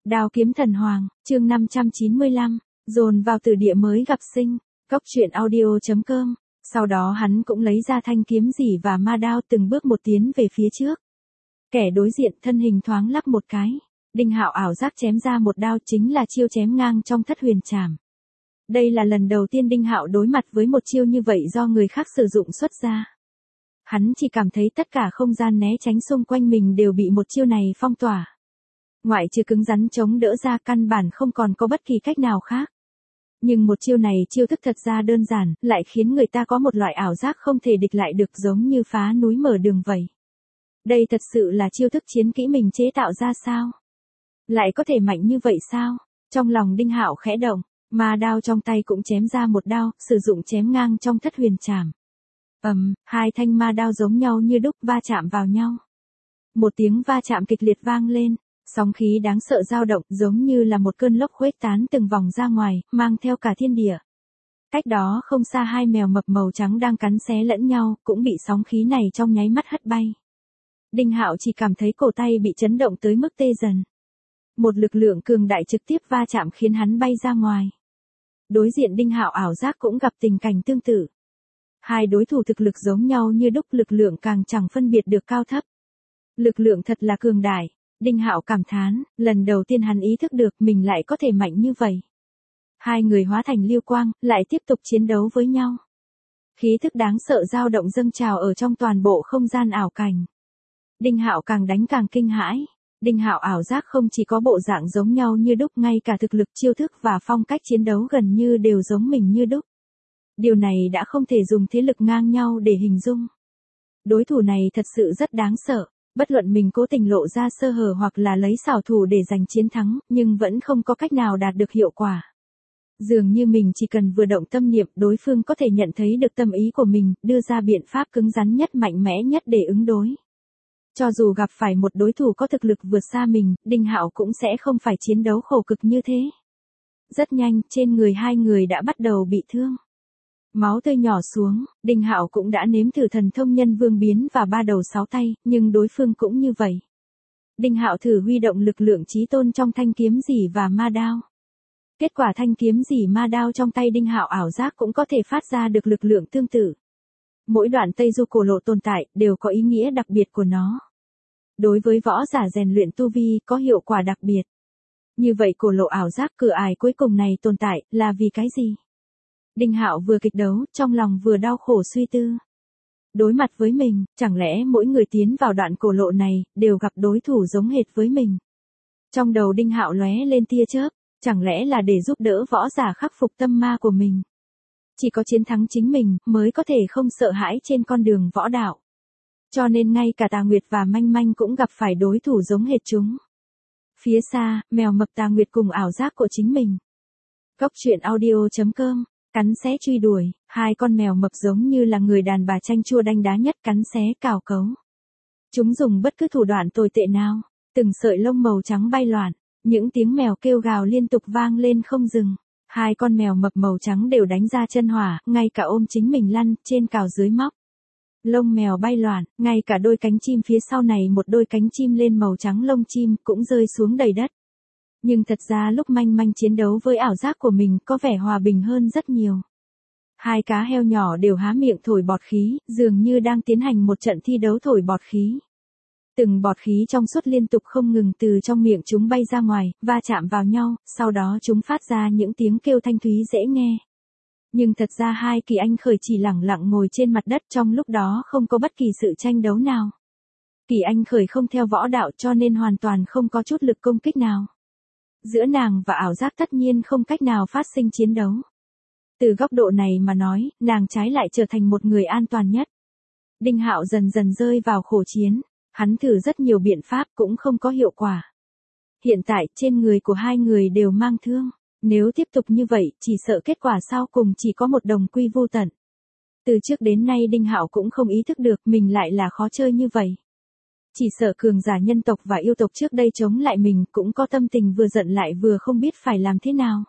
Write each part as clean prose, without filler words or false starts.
Đao kiếm thần hoàng, chương 595, dồn vào từ địa mới gặp sinh, Cốc truyện audio.com. Sau đó hắn cũng lấy ra thanh kiếm rỉ và ma đao từng bước một tiến về phía trước. Kẻ đối diện thân hình thoáng lắc một cái. Đinh Hạo ảo giác chém ra một đao chính là chiêu chém ngang trong Thất Huyền Trảm. Đây là lần đầu tiên Đinh Hạo đối mặt với một chiêu như vậy do người khác sử dụng xuất ra. Hắn chỉ cảm thấy tất cả không gian né tránh xung quanh mình đều bị một chiêu này phong tỏa. Ngoại trừ cứng rắn chống đỡ ra căn bản không còn có bất kỳ cách nào khác. Nhưng một chiêu này chiêu thức thật ra đơn giản, lại khiến người ta có một loại ảo giác không thể địch lại được giống như phá núi mở đường vậy. Đây thật sự là chiêu thức chiến kỹ mình chế tạo ra sao? Lại có thể mạnh như vậy sao? Trong lòng Đinh Hạo khẽ động, ma đao trong tay cũng chém ra một đao, sử dụng chém ngang trong Thất Huyền Trảm. Hai thanh ma đao giống nhau như đúc va chạm vào nhau. Một tiếng va chạm kịch liệt vang lên, sóng khí đáng sợ dao động giống như là một cơn lốc khuếch tán từng vòng ra ngoài, mang theo cả thiên địa. Cách đó không xa hai mèo mập màu trắng đang cắn xé lẫn nhau, cũng bị sóng khí này trong nháy mắt hất bay. Đinh Hạo chỉ cảm thấy cổ tay bị chấn động tới mức tê dần. Một lực lượng cường đại trực tiếp va chạm khiến hắn bay ra ngoài. Đối diện Đinh Hạo ảo giác cũng gặp tình cảnh tương tự. Hai đối thủ thực lực giống nhau như đúc, lực lượng càng chẳng phân biệt được cao thấp. Lực lượng thật là cường đại. Đinh Hạo cảm thán, lần đầu tiên hắn ý thức được mình lại có thể mạnh như vậy. Hai người hóa thành lưu quang, lại tiếp tục chiến đấu với nhau. Khí thức đáng sợ dao động dâng trào ở trong toàn bộ không gian ảo cảnh. Đinh Hạo càng đánh càng kinh hãi. Đinh Hạo ảo giác không chỉ có bộ dạng giống nhau như đúc, ngay cả thực lực, chiêu thức và phong cách chiến đấu gần như đều giống mình như đúc. Điều này đã không thể dùng thế lực ngang nhau để hình dung. Đối thủ này thật sự rất đáng sợ. Bất luận mình cố tình lộ ra sơ hở hoặc là lấy xảo thủ để giành chiến thắng, nhưng vẫn không có cách nào đạt được hiệu quả. Dường như mình chỉ cần vừa động tâm niệm, đối phương có thể nhận thấy được tâm ý của mình, đưa ra biện pháp cứng rắn nhất, mạnh mẽ nhất để ứng đối. Cho dù gặp phải một đối thủ có thực lực vượt xa mình, Đinh Hạo cũng sẽ không phải chiến đấu khổ cực như thế. Rất nhanh, trên người hai người đã bắt đầu bị thương. Máu tươi nhỏ xuống, Đinh Hạo cũng đã nếm thử thần thông Nhân Vương biến và ba đầu sáu tay, nhưng đối phương cũng như vậy. Đinh Hạo thử huy động lực lượng chí tôn trong thanh kiếm rỉ và ma đao. Kết quả thanh kiếm rỉ ma đao trong tay Đinh Hạo ảo giác cũng có thể phát ra được lực lượng tương tự. Mỗi đoạn Tây Du cổ lộ tồn tại đều có ý nghĩa đặc biệt của nó. Đối với võ giả rèn luyện tu vi có hiệu quả đặc biệt. Như vậy cổ lộ ảo giác cửa ải cuối cùng này tồn tại là vì cái gì? Đinh Hạo vừa kịch đấu, trong lòng vừa đau khổ suy tư. Đối mặt với mình, chẳng lẽ mỗi người tiến vào đoạn cổ lộ này, đều gặp đối thủ giống hệt với mình? Trong đầu Đinh Hạo lóe lên tia chớp, chẳng lẽ là để giúp đỡ võ giả khắc phục tâm ma của mình? Chỉ có chiến thắng chính mình, mới có thể không sợ hãi trên con đường võ đạo. Cho nên ngay cả Tà Nguyệt và Manh Manh cũng gặp phải đối thủ giống hệt chúng. Phía xa, mèo mập Tà Nguyệt cùng ảo giác của chính mình. Cốc truyện audio.com. Cắn xé truy đuổi, hai con mèo mập giống như là người đàn bà chanh chua đanh đá nhất, cắn xé cào cấu. Chúng dùng bất cứ thủ đoạn tồi tệ nào, từng sợi lông màu trắng bay loạn, những tiếng mèo kêu gào liên tục vang lên không dừng. Hai con mèo mập màu trắng đều đánh ra chân hỏa, ngay cả ôm chính mình lăn, trên cào dưới móc. Lông mèo bay loạn, ngay cả đôi cánh chim phía sau này, một đôi cánh chim lên màu trắng lông chim cũng rơi xuống đầy đất. Nhưng thật ra lúc Manh Manh chiến đấu với ảo giác của mình có vẻ hòa bình hơn rất nhiều. Hai cá heo nhỏ đều há miệng thổi bọt khí, dường như đang tiến hành một trận thi đấu thổi bọt khí. Từng bọt khí trong suốt liên tục không ngừng từ trong miệng chúng bay ra ngoài, va chạm vào nhau, sau đó chúng phát ra những tiếng kêu thanh thúy dễ nghe. Nhưng thật ra hai kỳ anh khởi chỉ lẳng lặng ngồi trên mặt đất, trong lúc đó không có bất kỳ sự tranh đấu nào. Kỳ anh khởi không theo võ đạo cho nên hoàn toàn không có chút lực công kích nào. Giữa nàng và ảo giác tất nhiên không cách nào phát sinh chiến đấu. Từ góc độ này mà nói, nàng trái lại trở thành một người an toàn nhất. Đinh Hạo dần dần rơi vào khổ chiến, hắn thử rất nhiều biện pháp cũng không có hiệu quả. Hiện tại, trên người của hai người đều mang thương, nếu tiếp tục như vậy, chỉ sợ kết quả sau cùng chỉ có một đồng quy vô tận. Từ trước đến nay Đinh Hạo cũng không ý thức được mình lại là khó chơi như vậy. Chỉ sợ cường giả nhân tộc và yêu tộc trước đây chống lại mình cũng có tâm tình vừa giận lại vừa không biết phải làm thế nào.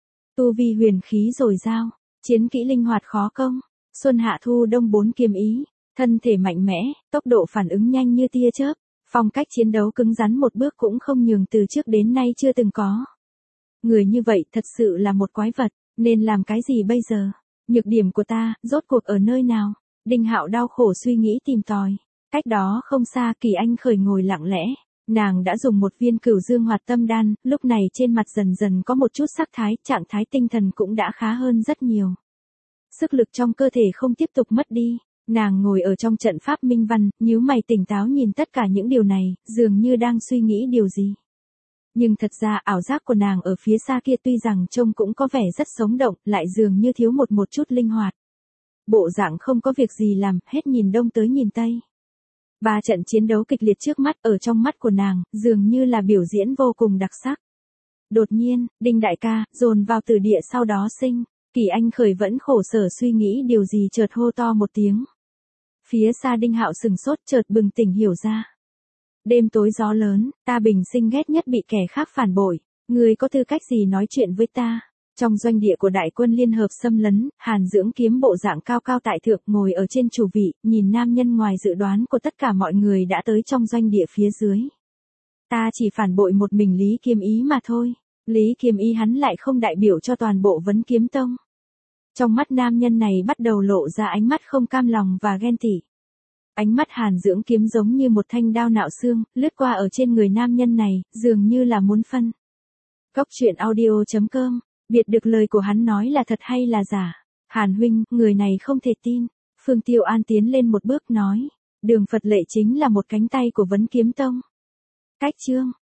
Tu vi huyền khí dồi dào, chiến kỹ linh hoạt khó công, xuân hạ thu đông bốn kiêm ý, thân thể mạnh mẽ, tốc độ phản ứng nhanh như tia chớp, Phong cách chiến đấu cứng rắn một bước cũng không nhường từ trước đến nay chưa từng có. Người như vậy thật sự là một quái vật, nên làm cái gì bây giờ? Nhược điểm của ta, rốt cuộc ở nơi nào? Đinh Hạo đau khổ suy nghĩ tìm tòi. Cách đó không xa Kỳ Anh Khởi ngồi lặng lẽ. Nàng đã dùng một viên Cửu Dương Hoạt Tâm Đan, lúc này trên mặt dần dần có một chút sắc thái, trạng thái tinh thần cũng đã khá hơn rất nhiều. Sức lực trong cơ thể không tiếp tục mất đi. Nàng ngồi ở trong trận pháp minh văn, nhíu mày tỉnh táo nhìn tất cả những điều này, dường như đang suy nghĩ điều gì. Nhưng thật ra ảo giác của nàng ở phía xa kia tuy rằng trông cũng có vẻ rất sống động, lại dường như thiếu một chút linh hoạt. Bộ dạng không có việc gì làm, hết nhìn đông tới nhìn tây. Ba trận chiến đấu kịch liệt trước mắt ở trong mắt của nàng, dường như là biểu diễn vô cùng đặc sắc. Đột nhiên, Đinh đại ca, dồn vào tử địa sau đó sinh. Kỳ Anh Khởi vẫn khổ sở suy nghĩ điều gì chợt hô to một tiếng. Phía xa Đinh Hạo sừng sốt chợt bừng tỉnh hiểu ra. Đêm tối gió lớn, ta bình sinh ghét nhất bị kẻ khác phản bội. Ngươi có tư cách gì nói chuyện với ta? Trong doanh địa của đại quân liên hợp xâm lấn, Hàn Dưỡng Kiếm bộ dạng cao cao tại thượng ngồi ở trên chủ vị, nhìn nam nhân ngoài dự đoán của tất cả mọi người đã tới trong doanh địa phía dưới. Ta chỉ phản bội một mình Lý Kiếm Ý mà thôi. Lý Kiếm Ý hắn lại không đại biểu cho toàn bộ Vấn Kiếm Tông. Trong mắt nam nhân này bắt đầu lộ ra ánh mắt không cam lòng và ghen tị. Ánh mắt Hàn Dưỡng Kiếm giống như một thanh đao nạo xương, lướt qua ở trên người nam nhân này, dường như là muốn phân. Góc truyện audio.com, biết được lời của hắn nói là thật hay là giả. Hàn huynh, người này không thể tin. Phương Tiêu An tiến lên một bước nói. Đường Phật Lệ chính là một cánh tay của Vấn Kiếm Tông. Cách chương.